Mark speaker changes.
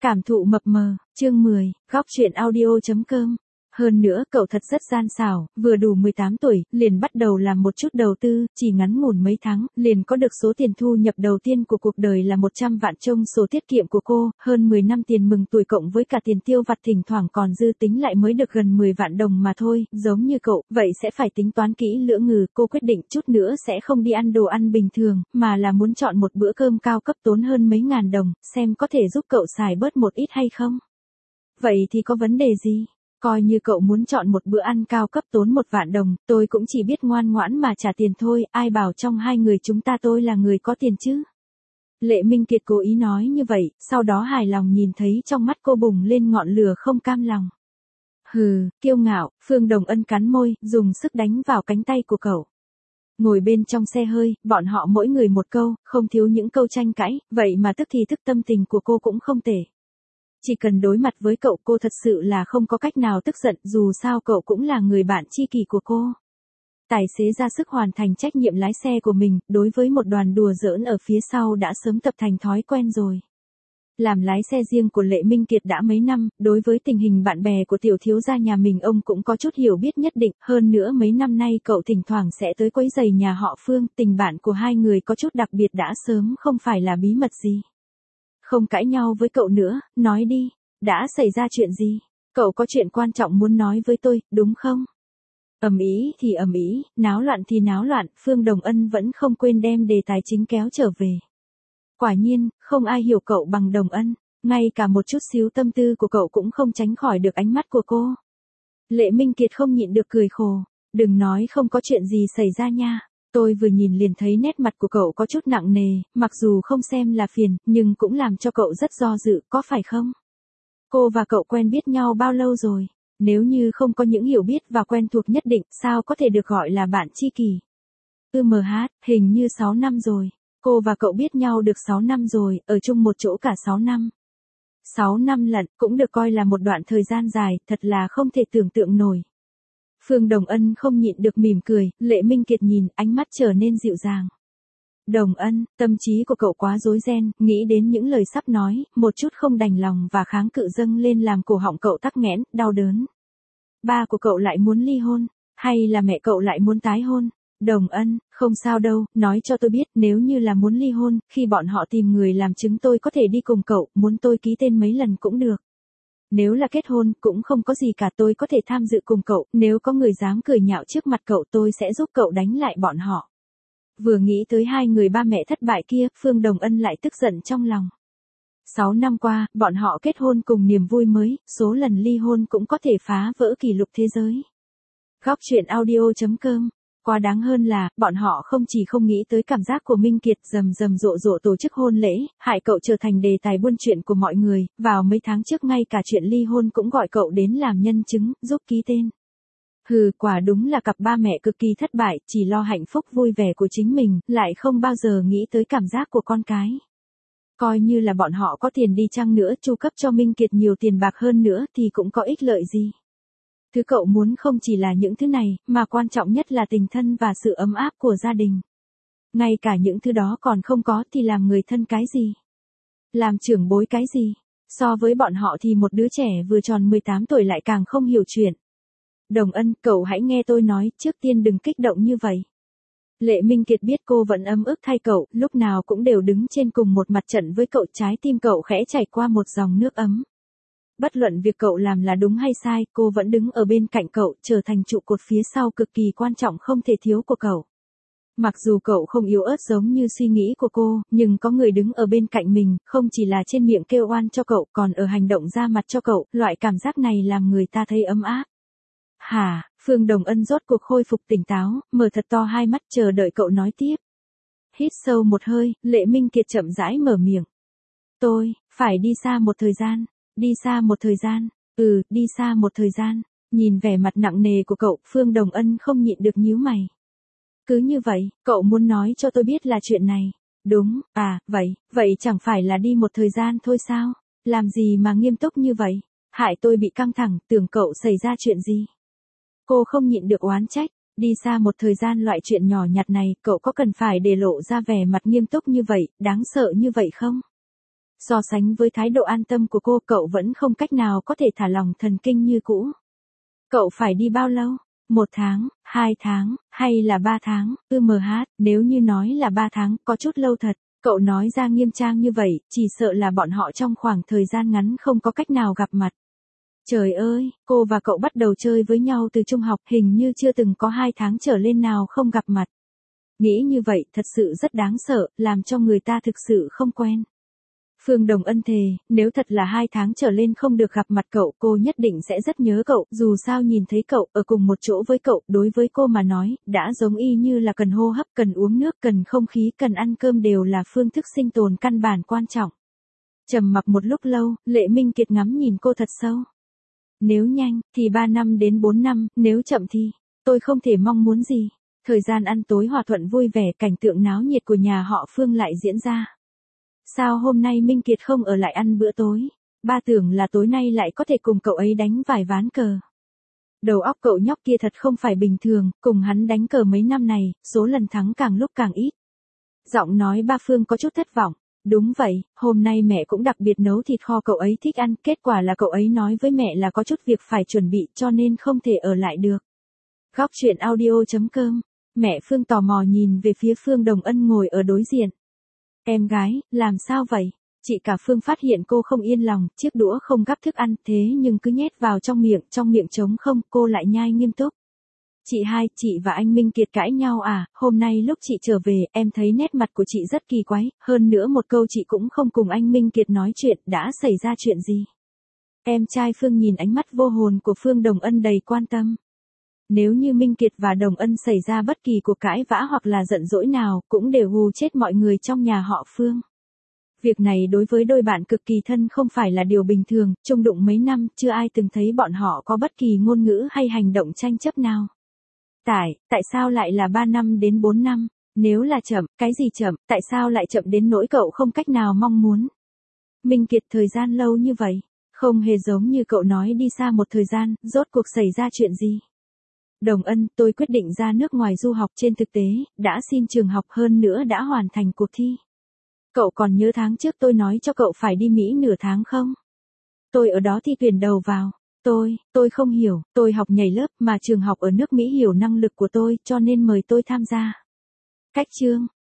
Speaker 1: Cảm thụ mập mờ, chương 10, góc truyện audio.com. Hơn nữa cậu thật rất gian xảo, vừa đủ 18 tuổi, liền bắt đầu làm một chút đầu tư, chỉ ngắn ngủn mấy tháng, liền có được số tiền thu nhập đầu tiên của cuộc đời là 100 vạn trong sổ tiết kiệm của cô, hơn 10 năm tiền mừng tuổi cộng với cả tiền tiêu vặt thỉnh thoảng còn dư tính lại mới được gần 10 vạn đồng mà thôi, giống như cậu, vậy sẽ phải tính toán kỹ lưỡng cô quyết định chút nữa sẽ không đi ăn đồ ăn bình thường, mà là muốn chọn một bữa cơm cao cấp tốn hơn mấy ngàn đồng, xem có thể giúp cậu xài bớt một ít hay không. Vậy thì có vấn đề gì? Coi như cậu muốn chọn một bữa ăn cao cấp tốn 1 vạn đồng, tôi cũng chỉ biết ngoan ngoãn mà trả tiền thôi, ai bảo trong hai người chúng ta tôi là người có tiền chứ. Lệ Minh Kiệt cố ý nói như vậy, sau đó hài lòng nhìn thấy trong mắt cô bùng lên ngọn lửa không cam lòng. Hừ, kiêu ngạo, Phương Đồng Ân cắn môi, dùng sức đánh vào cánh tay của cậu. Ngồi bên trong xe hơi, bọn họ mỗi người một câu, không thiếu những câu tranh cãi, vậy mà tức thì tức tâm tình của cô cũng không tệ. Chỉ cần đối mặt với cậu cô thật sự là không có cách nào tức giận, dù sao cậu cũng là người bạn tri kỷ của cô. Tài xế ra sức hoàn thành trách nhiệm lái xe của mình, đối với một đoàn đùa giỡn ở phía sau đã sớm tập thành thói quen rồi. Làm lái xe riêng của Lệ Minh Kiệt đã mấy năm, đối với tình hình bạn bè của tiểu thiếu gia nhà mình ông cũng có chút hiểu biết nhất định, hơn nữa mấy năm nay cậu thỉnh thoảng sẽ tới quấy giày nhà họ Phương, tình bạn của hai người có chút đặc biệt đã sớm không phải là bí mật gì. Không cãi nhau với cậu nữa, nói đi, đã xảy ra chuyện gì? Cậu có chuyện quan trọng muốn nói với tôi, đúng không? Ầm ĩ thì ầm ĩ, náo loạn thì náo loạn, Phương Đồng Ân vẫn không quên đem đề tài chính kéo trở về. Quả nhiên, không ai hiểu cậu bằng Đồng Ân, ngay cả một chút xíu tâm tư của cậu cũng không tránh khỏi được ánh mắt của cô. Lệ Minh Kiệt không nhịn được cười khổ, đừng nói không có chuyện gì xảy ra nha. Tôi vừa nhìn liền thấy nét mặt của cậu có chút nặng nề, mặc dù không xem là phiền, nhưng cũng làm cho cậu rất do dự, có phải không? Cô và cậu quen biết nhau bao lâu rồi? Nếu như không có những hiểu biết và quen thuộc nhất định, sao có thể được gọi là bạn tri kỷ? Hình như 6 năm rồi. Cô và cậu biết nhau được 6 năm rồi, ở chung một chỗ cả 6 năm. 6 năm lận, cũng được coi là một đoạn thời gian dài, thật là không thể tưởng tượng nổi. Phương Đồng Ân không nhịn được mỉm cười, Lệ Minh Kiệt nhìn, ánh mắt trở nên dịu dàng. Đồng Ân, tâm trí của cậu quá rối ren, nghĩ đến những lời sắp nói, một chút không đành lòng và kháng cự dâng lên làm cổ họng cậu tắc nghẽn, đau đớn. Ba của cậu lại muốn ly hôn, hay là mẹ cậu lại muốn tái hôn? Đồng Ân, không sao đâu, nói cho tôi biết, nếu như là muốn ly hôn, khi bọn họ tìm người làm chứng tôi có thể đi cùng cậu, muốn tôi ký tên mấy lần cũng được. Nếu là kết hôn, cũng không có gì cả, tôi có thể tham dự cùng cậu, nếu có người dám cười nhạo trước mặt cậu tôi sẽ giúp cậu đánh lại bọn họ. Vừa nghĩ tới hai người ba mẹ thất bại kia, Phương Đồng Ân lại tức giận trong lòng. 6 năm qua, bọn họ kết hôn cùng niềm vui mới, số lần ly hôn cũng có thể phá vỡ kỷ lục thế giới. Góc truyện audio.com. Quá đáng hơn là, bọn họ không chỉ không nghĩ tới cảm giác của Minh Kiệt rầm rộ tổ chức hôn lễ, hại cậu trở thành đề tài buôn chuyện của mọi người, vào mấy tháng trước ngay cả chuyện ly hôn cũng gọi cậu đến làm nhân chứng, giúp ký tên. Hừ, quả đúng là cặp ba mẹ cực kỳ thất bại, chỉ lo hạnh phúc vui vẻ của chính mình, lại không bao giờ nghĩ tới cảm giác của con cái. Coi như là bọn họ có tiền đi chăng nữa, chu cấp cho Minh Kiệt nhiều tiền bạc hơn nữa thì cũng có ích lợi gì. Thứ cậu muốn không chỉ là những thứ này, mà quan trọng nhất là tình thân và sự ấm áp của gia đình. Ngay cả những thứ đó còn không có thì làm người thân cái gì? Làm trưởng bối cái gì? So với bọn họ thì một đứa trẻ vừa tròn 18 tuổi lại càng không hiểu chuyện. Đồng Ân, cậu hãy nghe tôi nói, trước tiên đừng kích động như vậy. Lệ Minh Kiệt biết cô vẫn ấm ức thay cậu, lúc nào cũng đều đứng trên cùng một mặt trận với cậu, trái tim cậu khẽ chảy qua một dòng nước ấm. Bất luận việc cậu làm là đúng hay sai, cô vẫn đứng ở bên cạnh cậu, trở thành trụ cột phía sau cực kỳ quan trọng không thể thiếu của cậu. Mặc dù cậu không yếu ớt giống như suy nghĩ của cô, nhưng có người đứng ở bên cạnh mình, không chỉ là trên miệng kêu oan cho cậu, còn ở hành động ra mặt cho cậu, loại cảm giác này làm người ta thấy ấm áp. Hả, Phương Đồng Ân rốt cuộc khôi phục tỉnh táo, mở thật to hai mắt chờ đợi cậu nói tiếp. Hít sâu một hơi, Lệ Minh Kiệt chậm rãi mở miệng. Tôi, phải đi xa một thời gian. Đi xa một thời gian, đi xa một thời gian, nhìn vẻ mặt nặng nề của cậu, Phương Đồng Ân không nhịn được nhíu mày. Cứ như vậy, cậu muốn nói cho tôi biết là chuyện này. Đúng, vậy chẳng phải là đi một thời gian thôi sao? Làm gì mà nghiêm túc như vậy? Hại tôi bị căng thẳng, tưởng cậu xảy ra chuyện gì? Cô không nhịn được oán trách, đi xa một thời gian loại chuyện nhỏ nhặt này, cậu có cần phải để lộ ra vẻ mặt nghiêm túc như vậy, đáng sợ như vậy không? So sánh với thái độ an tâm của cô, cậu vẫn không cách nào có thể thả lỏng thần kinh như cũ. Cậu phải đi bao lâu? 1 tháng, 2 tháng, hay là 3 tháng? Nếu như nói là 3 tháng, có chút lâu thật. Cậu nói ra nghiêm trang như vậy, chỉ sợ là bọn họ trong khoảng thời gian ngắn không có cách nào gặp mặt. Trời ơi, cô và cậu bắt đầu chơi với nhau từ trung học, hình như chưa từng có 2 tháng trở lên nào không gặp mặt. Nghĩ như vậy thật sự rất đáng sợ, làm cho người ta thực sự không quen. Phương Đồng Ân thề, nếu thật là 2 tháng trở lên không được gặp mặt cậu, cô nhất định sẽ rất nhớ cậu, dù sao nhìn thấy cậu, ở cùng một chỗ với cậu, đối với cô mà nói, đã giống y như là cần hô hấp, cần uống nước, cần không khí, cần ăn cơm đều là phương thức sinh tồn căn bản quan trọng. Trầm mặc một lúc lâu, Lệ Minh Kiệt ngắm nhìn cô thật sâu. Nếu nhanh, thì 3 năm đến 4 năm, nếu chậm thì, tôi không thể mong muốn gì. Thời gian ăn tối hòa thuận vui vẻ, cảnh tượng náo nhiệt của nhà họ Phương lại diễn ra. Sao hôm nay Minh Kiệt không ở lại ăn bữa tối? Ba tưởng là tối nay lại có thể cùng cậu ấy đánh vài ván cờ. Đầu óc cậu nhóc kia thật không phải bình thường, cùng hắn đánh cờ mấy năm này, số lần thắng càng lúc càng ít. Giọng nói ba Phương có chút thất vọng. Đúng vậy, hôm nay mẹ cũng đặc biệt nấu thịt kho cậu ấy thích ăn, kết quả là cậu ấy nói với mẹ là có chút việc phải chuẩn bị cho nên không thể ở lại được. Góc truyện audio.com. Mẹ Phương tò mò nhìn về phía Phương Đồng Ân ngồi ở đối diện. Em gái, làm sao vậy? Chị cả Phương phát hiện cô không yên lòng, chiếc đũa không gắp thức ăn, thế nhưng cứ nhét vào trong miệng trống không, cô lại nhai nghiêm túc. Chị hai, chị và anh Minh Kiệt cãi nhau à? Hôm nay lúc chị trở về, em thấy nét mặt của chị rất kỳ quái, hơn nữa một câu chị cũng không cùng anh Minh Kiệt nói chuyện, đã xảy ra chuyện gì? Em trai Phương nhìn ánh mắt vô hồn của Phương Đồng Ân đầy quan tâm. Nếu như Minh Kiệt và Đồng Ân xảy ra bất kỳ cuộc cãi vã hoặc là giận dỗi nào, cũng đều hù chết mọi người trong nhà họ Phương. Việc này đối với đôi bạn cực kỳ thân không phải là điều bình thường, chung đụng mấy năm, chưa ai từng thấy bọn họ có bất kỳ ngôn ngữ hay hành động tranh chấp nào. Tại sao lại là 3 năm đến 4 năm? Nếu là chậm, cái gì chậm, tại sao lại chậm đến nỗi cậu không cách nào mong muốn? Minh Kiệt thời gian lâu như vậy, không hề giống như cậu nói đi xa một thời gian, rốt cuộc xảy ra chuyện gì? Đồng Ân, tôi quyết định ra nước ngoài du học, trên thực tế, đã xin trường học hơn nữa đã hoàn thành cuộc thi. Cậu còn nhớ tháng trước tôi nói cho cậu phải đi Mỹ nửa tháng không? Tôi ở đó thi tuyển đầu vào. Tôi không hiểu, tôi học nhảy lớp mà trường học ở nước Mỹ hiểu năng lực của tôi cho nên mời tôi tham gia. Cách chương,